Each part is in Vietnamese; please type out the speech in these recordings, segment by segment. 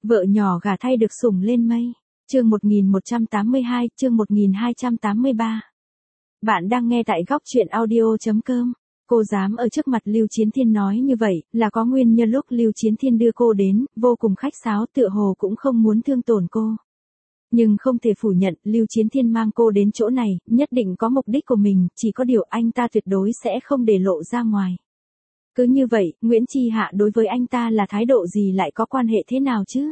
Vợ nhỏ gả thay được sủng lên mây. Chương 1182, chương 1283. Bạn đang nghe tại góc truyện audio.com. Cô dám ở trước mặt Lưu Chiến Thiên nói như vậy, là có nguyên nhân. Lúc Lưu Chiến Thiên đưa cô đến, vô cùng khách sáo, tựa hồ cũng không muốn thương tổn cô. Nhưng không thể phủ nhận, Lưu Chiến Thiên mang cô đến chỗ này, nhất định có mục đích của mình, chỉ có điều anh ta tuyệt đối sẽ không để lộ ra ngoài. Cứ như vậy, Nguyễn Chi Hạ đối với anh ta là thái độ gì, lại có quan hệ thế nào chứ?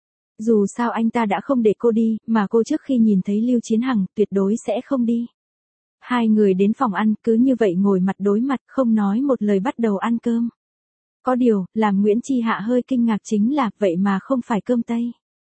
Dù sao anh ta đã không để cô đi, mà cô trước khi nhìn thấy Lưu Chiến Hằng, tuyệt đối sẽ không đi. Hai người đến phòng ăn, cứ như vậy ngồi mặt đối mặt, không nói một lời bắt đầu ăn cơm. Có điều, làm Nguyễn Chi Hạ hơi kinh ngạc chính là, vậy mà không phải cơm Tây.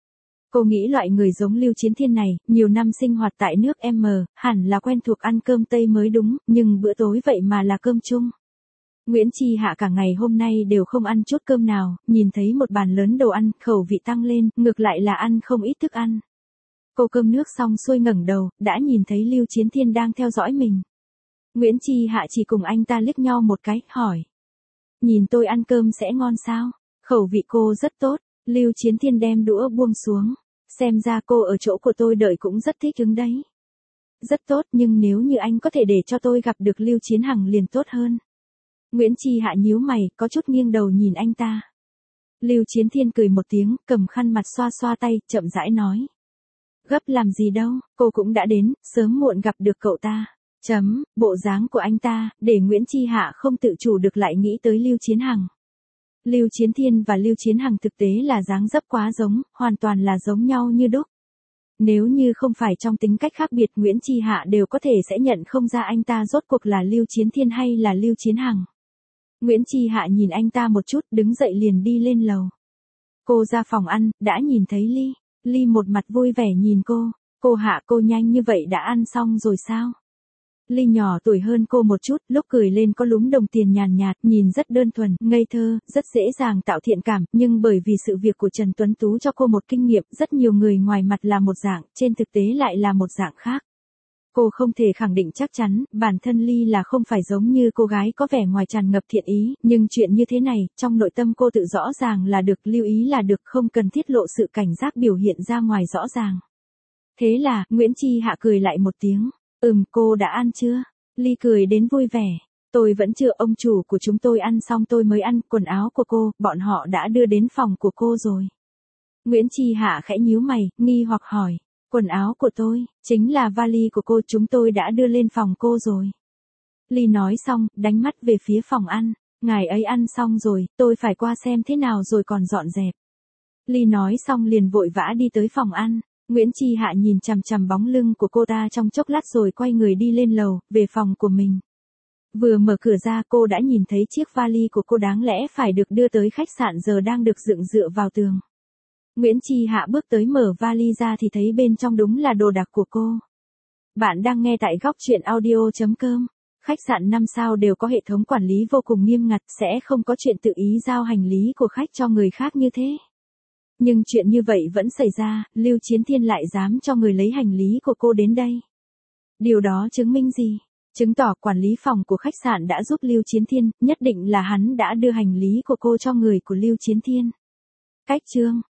Cô nghĩ loại người giống Lưu Chiến Thiên này, nhiều năm sinh hoạt tại nước M, hẳn là quen thuộc ăn cơm Tây mới đúng, nhưng bữa tối vậy mà là cơm chung. Nguyễn Chi Hạ cả ngày hôm nay đều không ăn chút cơm nào, nhìn thấy một bàn lớn đồ ăn, khẩu vị tăng lên, ngược lại là ăn không ít thức ăn. Cô cơm nước xong xuôi ngẩng đầu, đã nhìn thấy Lưu Chiến Thiên đang theo dõi mình. Nguyễn Chi Hạ chỉ cùng anh ta liếc nhau một cái, hỏi. Nhìn tôi ăn cơm sẽ ngon sao? Khẩu vị cô rất tốt. Lưu Chiến Thiên đem đũa buông xuống. Xem ra cô ở chỗ của tôi đợi cũng rất thích ứng đấy. Rất tốt, nhưng nếu như anh có thể để cho tôi gặp được Lưu Chiến Hằng liền tốt hơn. Nguyễn Chi Hạ nhíu mày, có chút nghiêng đầu nhìn anh ta. Lưu Chiến Thiên cười một tiếng, cầm khăn mặt xoa xoa tay, chậm rãi nói. Gấp làm gì đâu, cô cũng đã đến, sớm muộn gặp được cậu ta. Bộ dáng của anh ta, để Nguyễn Chi Hạ không tự chủ được lại nghĩ tới Lưu Chiến Hằng. Lưu Chiến Thiên và Lưu Chiến Hằng thực tế là dáng dấp quá giống, hoàn toàn là giống nhau như đúc. Nếu như không phải trong tính cách khác biệt, Nguyễn Chi Hạ đều có thể sẽ nhận không ra anh ta rốt cuộc là Lưu Chiến Thiên hay là Lưu Chiến Hằng. Nguyễn Chi Hạ nhìn anh ta một chút, đứng dậy liền đi lên lầu. Cô ra phòng ăn, đã nhìn thấy Ly. Ly một mặt vui vẻ nhìn cô. Cô Hạ, cô nhanh như vậy đã ăn xong rồi sao? Ly nhỏ tuổi hơn cô một chút, lúc cười lên có lúm đồng tiền nhàn nhạt, nhìn rất đơn thuần, ngây thơ, rất dễ dàng tạo thiện cảm, nhưng bởi vì sự việc của Trần Tuấn Tú cho cô một kinh nghiệm, rất nhiều người ngoài mặt là một dạng, trên thực tế lại là một dạng khác. Cô không thể khẳng định chắc chắn, bản thân Ly là không phải giống như cô gái có vẻ ngoài tràn ngập thiện ý, nhưng chuyện như thế này, trong nội tâm cô tự rõ ràng là được, lưu ý là được, không cần thiết lộ sự cảnh giác biểu hiện ra ngoài rõ ràng. Thế là, Nguyễn Chi Hạ cười lại một tiếng. Cô đã ăn chưa? Ly cười đến vui vẻ. Tôi vẫn chưa, ông chủ của chúng tôi ăn xong tôi mới ăn, quần áo của cô, bọn họ đã đưa đến phòng của cô rồi. Nguyễn Chi Hạ khẽ nhíu mày, nghi hoặc hỏi. Quần áo của tôi, chính là vali của cô, chúng tôi đã đưa lên phòng cô rồi. Ly nói xong, đánh mắt về phía phòng ăn. Ngài ấy ăn xong rồi, tôi phải qua xem thế nào rồi còn dọn dẹp. Ly nói xong liền vội vã đi tới phòng ăn. Nguyễn Chi Hạ nhìn chằm chằm bóng lưng của cô ta trong chốc lát rồi quay người đi lên lầu, về phòng của mình. Vừa mở cửa ra cô đã nhìn thấy chiếc vali của cô đáng lẽ phải được đưa tới khách sạn giờ đang được dựng dựa vào tường. Nguyễn Chi Hạ bước tới mở vali ra thì thấy bên trong đúng là đồ đạc của cô. Bạn đang nghe tại góc truyện audio.com. Khách sạn 5 sao đều có hệ thống quản lý vô cùng nghiêm ngặt, sẽ không có chuyện tự ý giao hành lý của khách cho người khác như thế. Nhưng chuyện như vậy vẫn xảy ra, Lưu Chiến Thiên lại dám cho người lấy hành lý của cô đến đây. Điều đó chứng minh gì? Chứng tỏ quản lý phòng của khách sạn đã giúp Lưu Chiến Thiên, nhất định là hắn đã đưa hành lý của cô cho người của Lưu Chiến Thiên. Cách chương